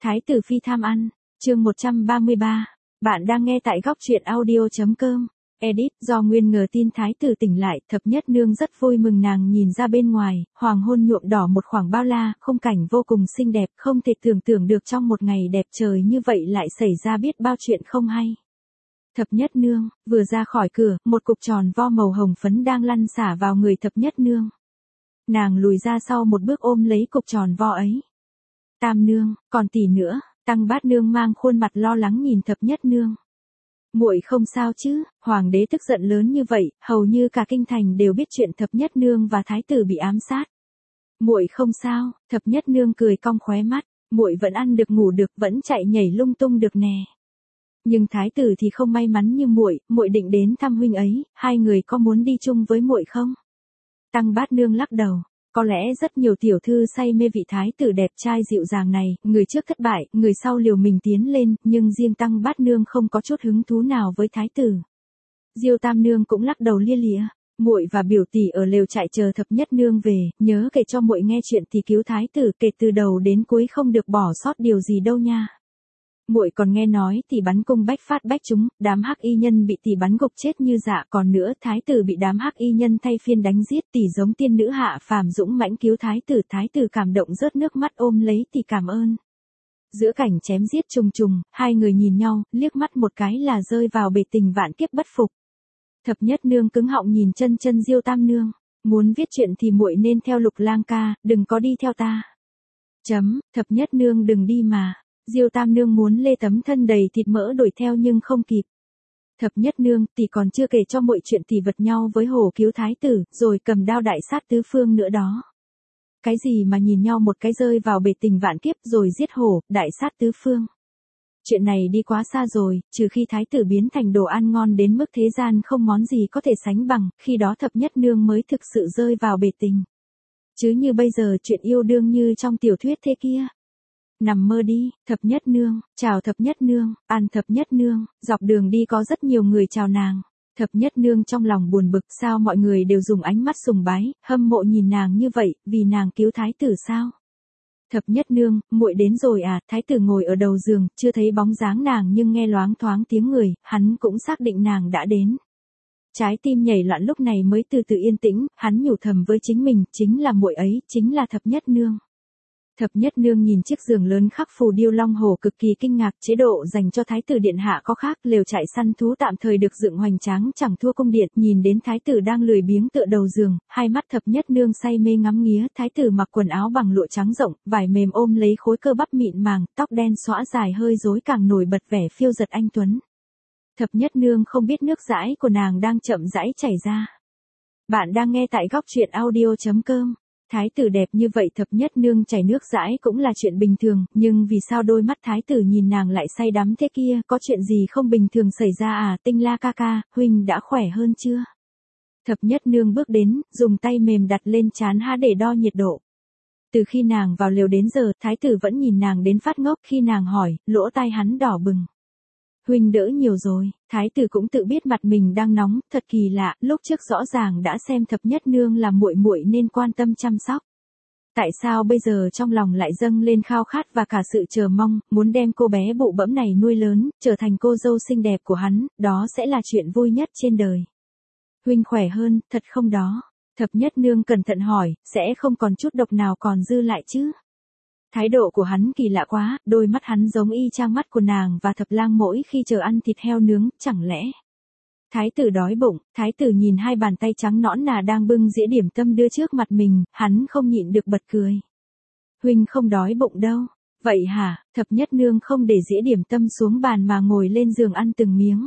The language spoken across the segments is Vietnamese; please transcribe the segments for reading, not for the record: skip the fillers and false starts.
Thái tử phi tham ăn, chương 133. Bạn đang nghe tại góc truyện audio.com. Edit, do Nguyên ngờ tin thái tử tỉnh lại, thập nhất nương rất vui mừng, nàng nhìn ra bên ngoài, hoàng hôn nhuộm đỏ một khoảng bao la, khung cảnh vô cùng xinh đẹp, không thể tưởng tượng được trong một ngày đẹp trời như vậy lại xảy ra biết bao chuyện không hay. Thập nhất nương, vừa ra khỏi cửa, một cục tròn vo màu hồng phấn đang lăn xả vào người thập nhất nương. Nàng lùi ra sau một bước ôm lấy cục tròn vo ấy. Tam nương, còn tỷ nữa, Tăng Bát nương mang khuôn mặt lo lắng nhìn thập nhất nương. Muội không sao chứ? Hoàng đế tức giận lớn như vậy, hầu như cả kinh thành đều biết chuyện thập nhất nương và thái tử bị ám sát. Muội không sao, thập nhất nương cười cong khóe mắt, muội vẫn ăn được ngủ được, vẫn chạy nhảy lung tung được nè. Nhưng thái tử thì không may mắn như muội, muội định đến thăm huynh ấy, hai người có muốn đi chung với muội không? Tăng Bát nương lắc đầu. Có lẽ rất nhiều tiểu thư say mê vị thái tử đẹp trai dịu dàng này, người trước thất bại, người sau liều mình tiến lên, nhưng riêng Tăng Bát nương không có chút hứng thú nào với thái tử. Diêu Tam nương cũng lắc đầu lia lịa, muội và biểu tỷ ở lều trại chờ thập nhất nương về, nhớ kể cho muội nghe chuyện thì cứu thái tử kể từ đầu đến cuối không được bỏ sót điều gì đâu nha. Muội còn nghe nói tỷ bắn cung bách phát bách trúng, đám hắc y nhân bị tỷ bắn gục chết như dạ, còn nữa thái tử bị đám hắc y nhân thay phiên đánh giết, tỷ giống tiên nữ hạ phàm dũng mãnh cứu thái tử cảm động rớt nước mắt ôm lấy tỷ cảm ơn. Giữa cảnh chém giết trùng trùng, hai người nhìn nhau, liếc mắt một cái là rơi vào bể tình vạn kiếp bất phục. Thập nhất nương cứng họng nhìn chân Diêu Tam nương, muốn viết chuyện thì muội nên theo Lục lang ca, đừng có đi theo ta. Thập nhất nương đừng đi mà. Diêu Tam nương muốn lê tấm thân đầy thịt mỡ đuổi theo nhưng không kịp. Thập nhất nương, tỷ còn chưa kể cho muội chuyện tỷ vật nhau với hổ cứu thái tử, rồi cầm đao đại sát tứ phương nữa đó. Cái gì mà nhìn nhau một cái rơi vào bể tình vạn kiếp rồi giết hổ, đại sát tứ phương. Chuyện này đi quá xa rồi, trừ khi thái tử biến thành đồ ăn ngon đến mức thế gian không món gì có thể sánh bằng, khi đó thập nhất nương mới thực sự rơi vào bể tình. Chứ như bây giờ chuyện yêu đương như trong tiểu thuyết thế kia. Nằm mơ đi, thập nhất nương, chào thập nhất nương, ăn thập nhất nương, dọc đường đi có rất nhiều người chào nàng. Thập nhất nương trong lòng buồn bực, sao mọi người đều dùng ánh mắt sùng bái, hâm mộ nhìn nàng như vậy, vì nàng cứu thái tử sao? Thập nhất nương, muội đến rồi à? Thái tử ngồi ở đầu giường, chưa thấy bóng dáng nàng nhưng nghe loáng thoáng tiếng người, hắn cũng xác định nàng đã đến. Trái tim nhảy loạn lúc này mới từ từ yên tĩnh, hắn nhủ thầm với chính mình, chính là muội ấy, chính là thập nhất nương. Thập nhất nương nhìn chiếc giường lớn khắc phù điêu long hổ cực kỳ kinh ngạc, chế độ dành cho thái tử điện hạ có khác, lều trại săn thú tạm thời được dựng hoành tráng chẳng thua cung điện, nhìn đến thái tử đang lười biếng tựa đầu giường, hai mắt thập nhất nương say mê ngắm nghía, thái tử mặc quần áo bằng lụa trắng rộng, vải mềm ôm lấy khối cơ bắp mịn màng, tóc đen xõa dài hơi rối càng nổi bật vẻ phiêu giật anh tuấn. Thập nhất nương không biết nước dãi của nàng đang chậm rãi chảy ra. Bạn đang nghe tại góc truyện audio.com. Thái tử đẹp như vậy thập nhất nương chảy nước dãi cũng là chuyện bình thường, nhưng vì sao đôi mắt thái tử nhìn nàng lại say đắm thế kia, có chuyện gì không bình thường xảy ra à? Tinh La ca ca, huynh đã khỏe hơn chưa? Thập nhất nương bước đến, dùng tay mềm đặt lên trán hắn để đo nhiệt độ. Từ khi nàng vào lều đến giờ, thái tử vẫn nhìn nàng đến phát ngốc, khi nàng hỏi, lỗ tai hắn đỏ bừng. Huynh đỡ nhiều rồi, thái tử cũng tự biết mặt mình đang nóng, thật kỳ lạ, lúc trước rõ ràng đã xem thập nhất nương là muội muội nên quan tâm chăm sóc. Tại sao bây giờ trong lòng lại dâng lên khao khát và cả sự chờ mong, muốn đem cô bé bụ bẫm này nuôi lớn, trở thành cô dâu xinh đẹp của hắn, đó sẽ là chuyện vui nhất trên đời. Huynh khỏe hơn, thật không đó? Thập nhất nương cẩn thận hỏi, sẽ không còn chút độc nào còn dư lại chứ? Thái độ của hắn kỳ lạ quá, đôi mắt hắn giống y chang mắt của nàng và thập lang mỗi khi chờ ăn thịt heo nướng, chẳng lẽ. Thái tử đói bụng, thái tử nhìn hai bàn tay trắng nõn nà đang bưng dĩa điểm tâm đưa trước mặt mình, hắn không nhịn được bật cười. Huynh không đói bụng đâu. Vậy hả? Thập nhất nương không để dĩa điểm tâm xuống bàn mà ngồi lên giường ăn từng miếng.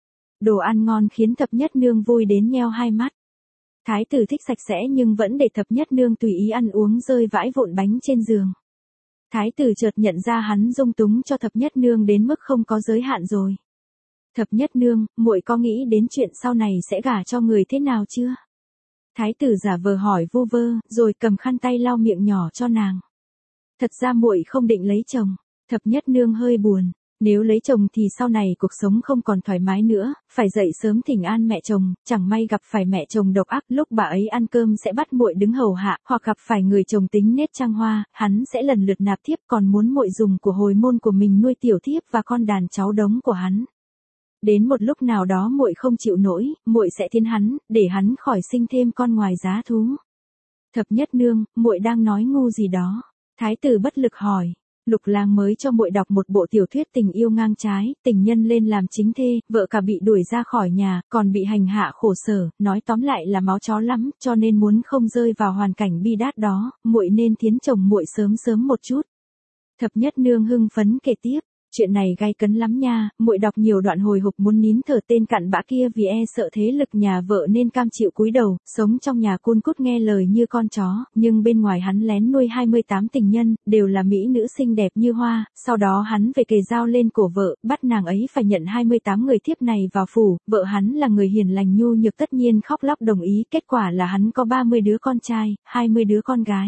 Đồ ăn ngon khiến thập nhất nương vui đến nheo hai mắt. Thái tử thích sạch sẽ nhưng vẫn để thập nhất nương tùy ý ăn uống rơi vãi vụn bánh trên giường. Thái tử chợt nhận ra hắn dung túng cho thập nhất nương đến mức không có giới hạn rồi. Thập nhất nương, muội có nghĩ đến chuyện sau này sẽ gả cho người thế nào chưa? Thái tử giả vờ hỏi vu vơ, rồi cầm khăn tay lau miệng nhỏ cho nàng. Thật ra muội không định lấy chồng. Thập nhất nương hơi buồn. Nếu lấy chồng thì sau này cuộc sống không còn thoải mái nữa, phải dậy sớm thỉnh an mẹ chồng, chẳng may gặp phải mẹ chồng độc ác, lúc bà ấy ăn cơm sẽ bắt muội đứng hầu hạ, hoặc gặp phải người chồng tính nết trăng hoa, hắn sẽ lần lượt nạp thiếp, còn muốn muội dùng của hồi môn của mình nuôi tiểu thiếp và con đàn cháu đống của hắn. Đến một lúc nào đó muội không chịu nổi, muội sẽ thiến hắn, để hắn khỏi sinh thêm con ngoài giá thú. Thập nhất nương, muội đang nói ngu gì đó? Thái tử bất lực hỏi. Lục lang mới cho muội đọc một bộ tiểu thuyết tình yêu ngang trái, tình nhân lên làm chính thê, vợ cả bị đuổi ra khỏi nhà, còn bị hành hạ khổ sở, nói tóm lại là máu chó lắm, cho nên muốn không rơi vào hoàn cảnh bi đát đó, muội nên thiến chồng muội sớm sớm một chút. Thập nhất nương hưng phấn kể tiếp. Chuyện này gay cấn lắm nha, muội đọc nhiều đoạn hồi hộp muốn nín thở tên cặn bã kia vì sợ thế lực nhà vợ nên cam chịu cúi đầu, sống trong nhà cun cút nghe lời như con chó, nhưng bên ngoài hắn lén nuôi 28 tình nhân, đều là mỹ nữ xinh đẹp như hoa, sau đó hắn về kề dao lên cổ vợ, bắt nàng ấy phải nhận 28 người thiếp này vào phủ, vợ hắn là người hiền lành nhu nhược tất nhiên khóc lóc đồng ý, kết quả là hắn có 30 đứa con trai, 20 đứa con gái.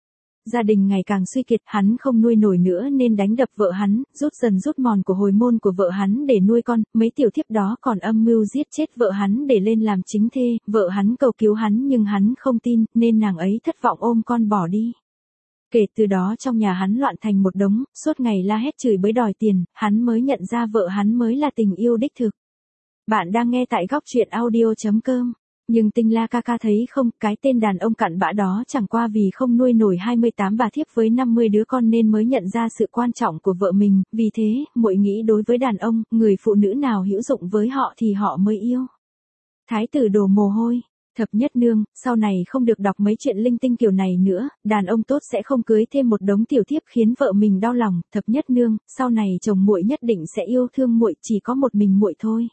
Gia đình ngày càng suy kiệt, hắn không nuôi nổi nữa nên đánh đập vợ hắn, rút dần rút mòn của hồi môn của vợ hắn để nuôi con, mấy tiểu thiếp đó còn âm mưu giết chết vợ hắn để lên làm chính thê, vợ hắn cầu cứu hắn nhưng hắn không tin, nên nàng ấy thất vọng ôm con bỏ đi. Kể từ đó trong nhà hắn loạn thành một đống, suốt ngày la hét chửi bới đòi tiền, hắn mới nhận ra vợ hắn mới là tình yêu đích thực. Bạn đang nghe tại góc truyện audio.com. Nhưng Tinh La ca ca thấy không, cái tên đàn ông cặn bã đó chẳng qua vì không nuôi nổi 28 bà thiếp với 50 đứa con nên mới nhận ra sự quan trọng của vợ mình, vì thế, muội nghĩ đối với đàn ông, người phụ nữ nào hữu dụng với họ thì họ mới yêu. Thái tử đổ mồ hôi. Thập nhất nương, sau này không được đọc mấy chuyện linh tinh kiểu này nữa, đàn ông tốt sẽ không cưới thêm một đống tiểu thiếp khiến vợ mình đau lòng. Thập nhất nương, sau này chồng muội nhất định sẽ yêu thương muội, chỉ có một mình muội thôi.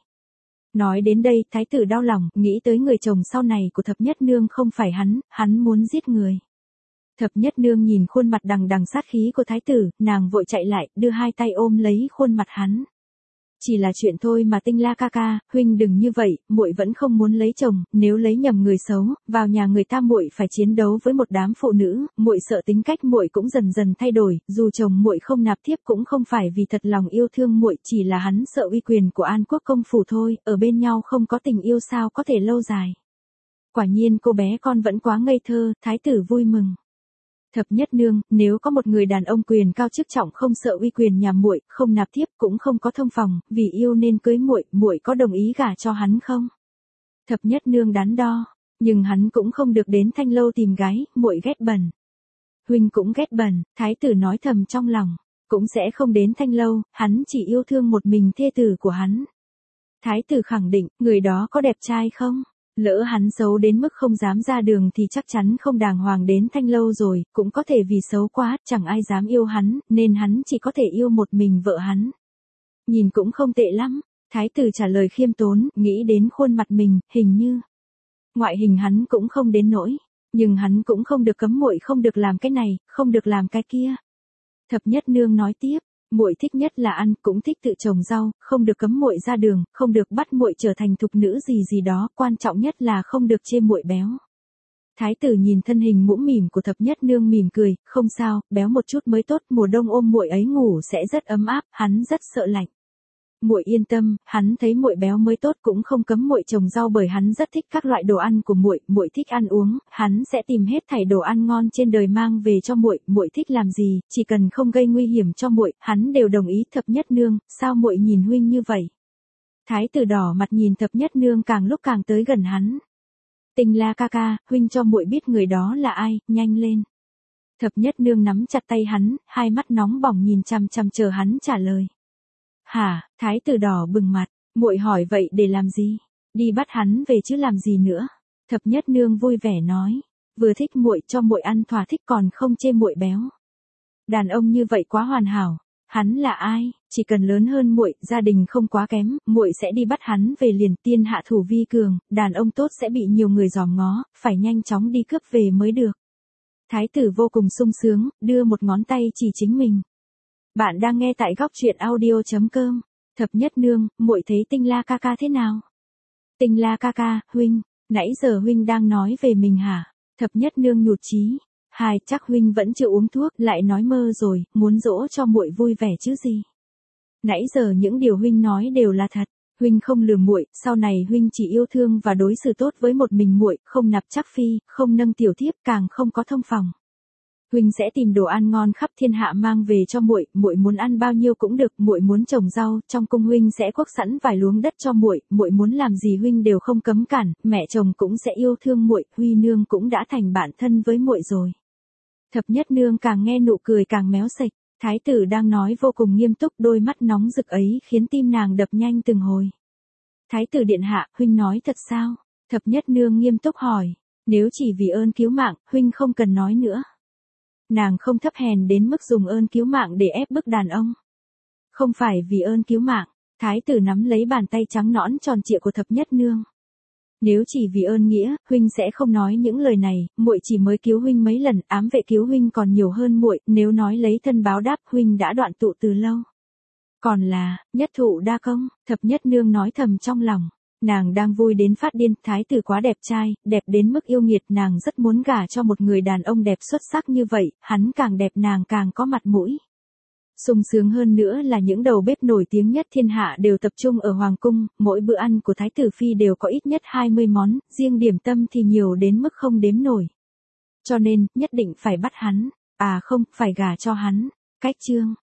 Nói đến đây, thái tử đau lòng, nghĩ tới người chồng sau này của thập nhất nương không phải hắn muốn giết người. Thập nhất nương nhìn khuôn mặt đằng đằng sát khí của thái tử, nàng vội chạy lại, đưa hai tay ôm lấy khuôn mặt hắn. Chỉ là chuyện thôi mà Tinh La ca ca, huynh đừng như vậy, muội vẫn không muốn lấy chồng, nếu lấy nhầm người xấu, vào nhà người ta muội phải chiến đấu với một đám phụ nữ, muội sợ tính cách muội cũng dần dần thay đổi, dù chồng muội không nạp thiếp cũng không phải vì thật lòng yêu thương muội, chỉ là hắn sợ uy quyền của An Quốc công phủ thôi, ở bên nhau không có tình yêu sao có thể lâu dài. Quả nhiên cô bé con vẫn quá ngây thơ, thái tử vui mừng. Thập nhất nương, nếu có một người đàn ông quyền cao chức trọng không sợ uy quyền nhà muội, không nạp thiếp cũng không có thông phòng, vì yêu nên cưới muội, muội có đồng ý gả cho hắn không? Thập nhất nương đắn đo, nhưng hắn cũng không được đến Thanh Lâu tìm gái, muội ghét bẩn. Huynh cũng ghét bẩn, thái tử nói thầm trong lòng, cũng sẽ không đến Thanh Lâu, hắn chỉ yêu thương một mình thê tử của hắn. Thái tử khẳng định, người đó có đẹp trai không? Lỡ hắn xấu đến mức không dám ra đường thì chắc chắn không đàng hoàng đến Thanh Lâu rồi, cũng có thể vì xấu quá, chẳng ai dám yêu hắn, nên hắn chỉ có thể yêu một mình vợ hắn. Nhìn cũng không tệ lắm, thái tử trả lời khiêm tốn, nghĩ đến khuôn mặt mình, hình như ngoại hình hắn cũng không đến nỗi, nhưng hắn cũng không được cấm muội không được làm cái này, không được làm cái kia. Thập nhất nương nói tiếp. Muội thích nhất là ăn, cũng thích tự trồng rau, không được cấm muội ra đường, không được bắt muội trở thành thục nữ gì gì đó, quan trọng nhất là không được chê muội béo. Thái tử nhìn thân hình mũm mỉm của thập nhất nương mỉm cười, không sao, béo một chút mới tốt, mùa đông ôm muội ấy ngủ sẽ rất ấm áp, hắn rất sợ lạnh. Muội yên tâm, hắn thấy muội béo mới tốt cũng không cấm muội trồng rau bởi hắn rất thích các loại đồ ăn của muội, muội thích ăn uống, hắn sẽ tìm hết thảy đồ ăn ngon trên đời mang về cho muội, muội thích làm gì, chỉ cần không gây nguy hiểm cho muội, hắn đều đồng ý. Thập nhất nương, sao muội nhìn huynh như vậy? Thái tử đỏ mặt nhìn thập nhất nương càng lúc càng tới gần hắn. Tinh La ca ca, huynh cho muội biết người đó là ai, nhanh lên. Thập nhất nương nắm chặt tay hắn, hai mắt nóng bỏng nhìn chằm chằm chờ hắn trả lời. Hả? Thái tử đỏ bừng mặt, muội hỏi vậy để làm gì? Đi bắt hắn về chứ làm gì nữa? Thập nhất nương vui vẻ nói, vừa thích muội cho muội ăn thỏa thích còn không chê muội béo. Đàn ông như vậy quá hoàn hảo. Hắn là ai? Chỉ cần lớn hơn muội, gia đình không quá kém, muội sẽ đi bắt hắn về liền. Tiên hạ thủ vi cường, đàn ông tốt sẽ bị nhiều người dòm ngó, phải nhanh chóng đi cướp về mới được. Thái tử vô cùng sung sướng, đưa một ngón tay chỉ chính mình. Bạn đang nghe tại góc truyện audio.com. Thập nhất nương, muội thấy Tinh La ca ca thế nào? Tinh La ca ca, huynh, nãy giờ huynh đang nói về mình hả? Thập nhất nương nhụt chí. Chắc huynh vẫn chưa uống thuốc, lại nói mơ rồi, muốn dỗ cho muội vui vẻ chứ gì? Nãy giờ những điều huynh nói đều là thật. Huynh không lừa muội, sau này huynh chỉ yêu thương và đối xử tốt với một mình muội, không nạp chắc phi, không nâng tiểu thiếp, càng không có thông phòng. Huynh sẽ tìm đồ ăn ngon khắp thiên hạ mang về cho muội, muội muốn ăn bao nhiêu cũng được, muội muốn trồng rau, trong cung huynh sẽ cuốc sẵn vài luống đất cho muội, muội muốn làm gì huynh đều không cấm cản, mẹ chồng cũng sẽ yêu thương muội, Huy nương cũng đã thành bạn thân với muội rồi. Thập nhất nương càng nghe nụ cười càng méo sạch, thái tử đang nói vô cùng nghiêm túc, đôi mắt nóng rực ấy khiến tim nàng đập nhanh từng hồi. Thái tử điện hạ, huynh nói thật sao? Thập nhất nương nghiêm túc hỏi, nếu chỉ vì ơn cứu mạng, huynh không cần nói nữa. Nàng không thấp hèn đến mức dùng ơn cứu mạng để ép bức đàn ông. Không phải vì ơn cứu mạng, thái tử nắm lấy bàn tay trắng nõn tròn trịa của thập nhất nương. Nếu chỉ vì ơn nghĩa, huynh sẽ không nói những lời này, muội chỉ mới cứu huynh mấy lần, ám vệ cứu huynh còn nhiều hơn muội, nếu nói lấy thân báo đáp, huynh đã đoạn tụ từ lâu. Còn là, nhất thụ đa công, thập nhất nương nói thầm trong lòng. Nàng đang vui đến phát điên, thái tử quá đẹp trai, đẹp đến mức yêu nghiệt, nàng rất muốn gả cho một người đàn ông đẹp xuất sắc như vậy, hắn càng đẹp nàng càng có mặt mũi. Sung sướng hơn nữa là những đầu bếp nổi tiếng nhất thiên hạ đều tập trung ở hoàng cung, mỗi bữa ăn của thái tử phi đều có ít nhất 20 món, riêng điểm tâm thì nhiều đến mức không đếm nổi. Cho nên, nhất định phải bắt hắn, à không, phải gả cho hắn. Cách chương